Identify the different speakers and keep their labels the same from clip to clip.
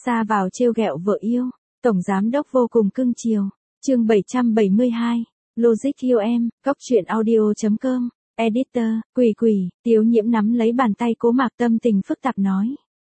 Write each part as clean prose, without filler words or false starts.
Speaker 1: Sa vào trêu ghẹo vợ yêu, tổng giám đốc vô cùng cưng chiều. Chương 772. Logic yêu em, Cóc truyện audio.com. Editor, Quỳ, Tiếu Nhiễm nắm lấy bàn tay Cố Mạc tâm tình phức tạp nói.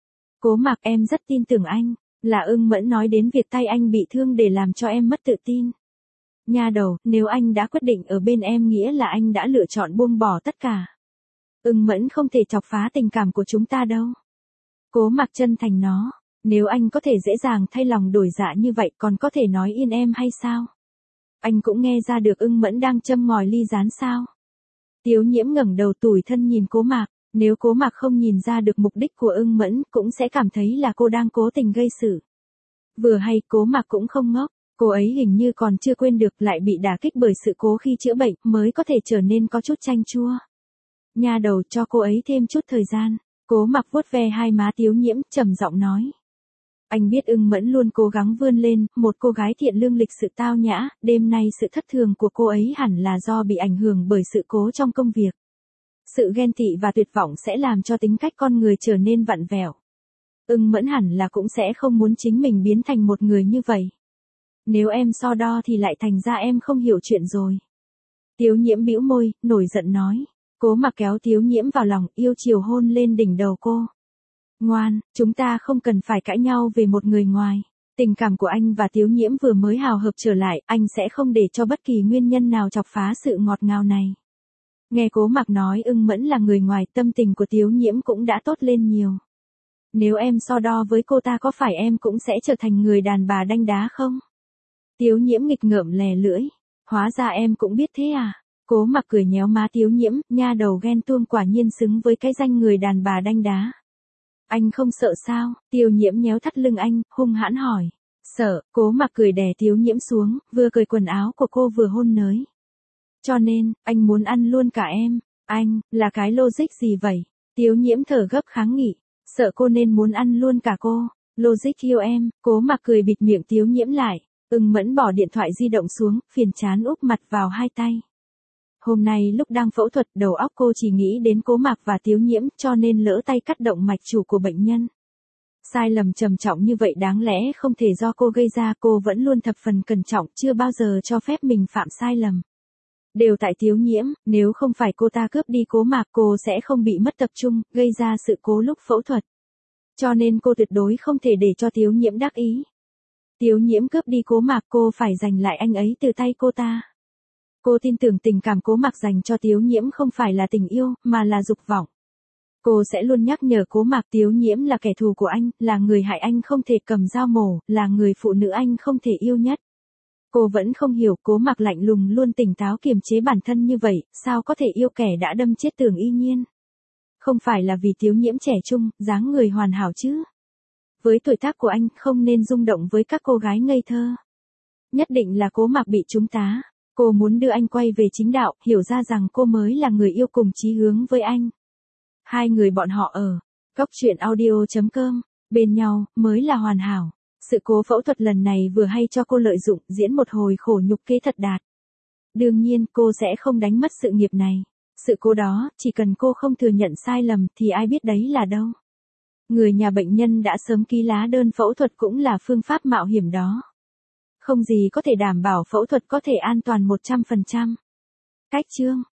Speaker 1: Cố Mạc, em rất tin tưởng anh, là Ưng Mẫn nói đến việc tay anh bị thương để làm cho em mất tự tin. Nha đầu, nếu anh đã quyết định ở bên em nghĩa là anh đã lựa chọn buông bỏ tất cả. Ưng Mẫn không thể chọc phá tình cảm của chúng ta đâu. Cố Mạc chân thành nó, nếu anh có thể dễ dàng thay lòng đổi dạ như vậy còn có thể nói yên em hay sao? Anh cũng nghe ra được Ưng Mẫn đang châm ngòi ly gián sao? Tiếu Nhiễm ngẩng đầu tủi thân nhìn Cố Mạc, nếu Cố Mạc không nhìn ra được mục đích của Ưng Mẫn cũng sẽ cảm thấy là cô đang cố tình gây sự. Vừa hay Cố Mạc cũng không ngốc, cô ấy hình như còn chưa quên được lại bị đả kích bởi sự cố khi chữa bệnh mới có thể trở nên có chút chanh chua. Nha đầu, cho cô ấy thêm chút thời gian. Cố Mạc vuốt ve hai má Tiếu Nhiễm, trầm giọng nói. Anh biết Ưng Mẫn luôn cố gắng vươn lên, một cô gái thiện lương lịch sự tao nhã, đêm nay sự thất thường của cô ấy hẳn là do bị ảnh hưởng bởi sự cố trong công việc. Sự ghen tị và tuyệt vọng sẽ làm cho tính cách con người trở nên vặn vẹo. Ưng Mẫn hẳn là cũng sẽ không muốn chính mình biến thành một người như vậy. Nếu em so đo thì lại thành ra em không hiểu chuyện rồi. Tiếu Nhiễm bĩu môi, nổi giận nói. Cố Mạc kéo Tiếu Nhiễm vào lòng, yêu chiều hôn lên đỉnh đầu cô. Ngoan, chúng ta không cần phải cãi nhau về một người ngoài. Tình cảm của anh và Tiếu Nhiễm vừa mới hào hợp trở lại, anh sẽ không để cho bất kỳ nguyên nhân nào chọc phá sự ngọt ngào này. Nghe Cố Mạc nói Ưng Mẫn là người ngoài, tâm tình của Tiếu Nhiễm cũng đã tốt lên nhiều. Nếu em so đo với cô ta có phải em cũng sẽ trở thành người đàn bà đanh đá không? Tiếu Nhiễm nghịch ngợm lè lưỡi. Hóa ra em cũng biết thế à? Cố Mạc cười nhéo má Tiếu Nhiễm, nha đầu ghen tuông quả nhiên xứng với cái danh người đàn bà đanh đá. Anh không sợ sao? Tiếu Nhiễm nhéo thắt lưng anh, hung hãn hỏi. Sợ, Cố Mạc cười đè Tiếu Nhiễm xuống, vừa cởi quần áo của cô vừa hôn nới. Cho nên, anh muốn ăn luôn cả em. Anh, là cái logic gì vậy? Tiếu Nhiễm thở gấp kháng nghị. Sợ cô nên muốn ăn luôn cả cô. Logic yêu em. Cố Mạc cười bịt miệng Tiếu Nhiễm lại. Ưng Mẫn bỏ điện thoại di động xuống, phiền chán úp mặt vào hai tay. Hôm nay lúc đang phẫu thuật, đầu óc cô chỉ nghĩ đến Cố Mạc và Tiếu Nhiễm, cho nên lỡ tay cắt động mạch chủ của bệnh nhân. Sai lầm trầm trọng như vậy đáng lẽ không thể do cô gây ra, cô vẫn luôn thập phần cẩn trọng, chưa bao giờ cho phép mình phạm sai lầm. Đều tại Tiếu Nhiễm, nếu không phải cô ta cướp đi Cố Mạc cô sẽ không bị mất tập trung, gây ra sự cố lúc phẫu thuật. Cho nên cô tuyệt đối không thể để cho Tiếu Nhiễm đắc ý. Tiếu Nhiễm cướp đi Cố Mạc, cô phải giành lại anh ấy từ tay cô ta. Cô tin tưởng tình cảm Cố Mạc dành cho Tiếu Nhiễm không phải là tình yêu, mà là dục vọng. Cô sẽ luôn nhắc nhở Cố Mạc Tiếu Nhiễm là kẻ thù của anh, là người hại anh không thể cầm dao mổ, là người phụ nữ anh không thể yêu nhất. Cô vẫn không hiểu Cố Mạc lạnh lùng luôn tỉnh táo kiềm chế bản thân như vậy, sao có thể yêu kẻ đã đâm chết Tưởng Y Nhiên. Không phải là vì Tiếu Nhiễm trẻ trung, dáng người hoàn hảo chứ. Với tuổi tác của anh không nên rung động với các cô gái ngây thơ. Nhất định là Cố Mạc bị trúng tá. Cô muốn đưa anh quay về chính đạo, hiểu ra rằng cô mới là người yêu cùng chí hướng với anh. Hai người bọn họ ở Cóc truyện audio.com, bên nhau, mới là hoàn hảo. Sự cố phẫu thuật lần này vừa hay cho cô lợi dụng, diễn một hồi khổ nhục kế thật đạt. Đương nhiên, cô sẽ không đánh mất sự nghiệp này. Sự cố đó, chỉ cần cô không thừa nhận sai lầm thì ai biết đấy là đâu. Người nhà bệnh nhân đã sớm ký lá đơn phẫu thuật cũng là phương pháp mạo hiểm đó. Không gì có thể đảm bảo phẫu thuật có thể an toàn 100%. Cách chương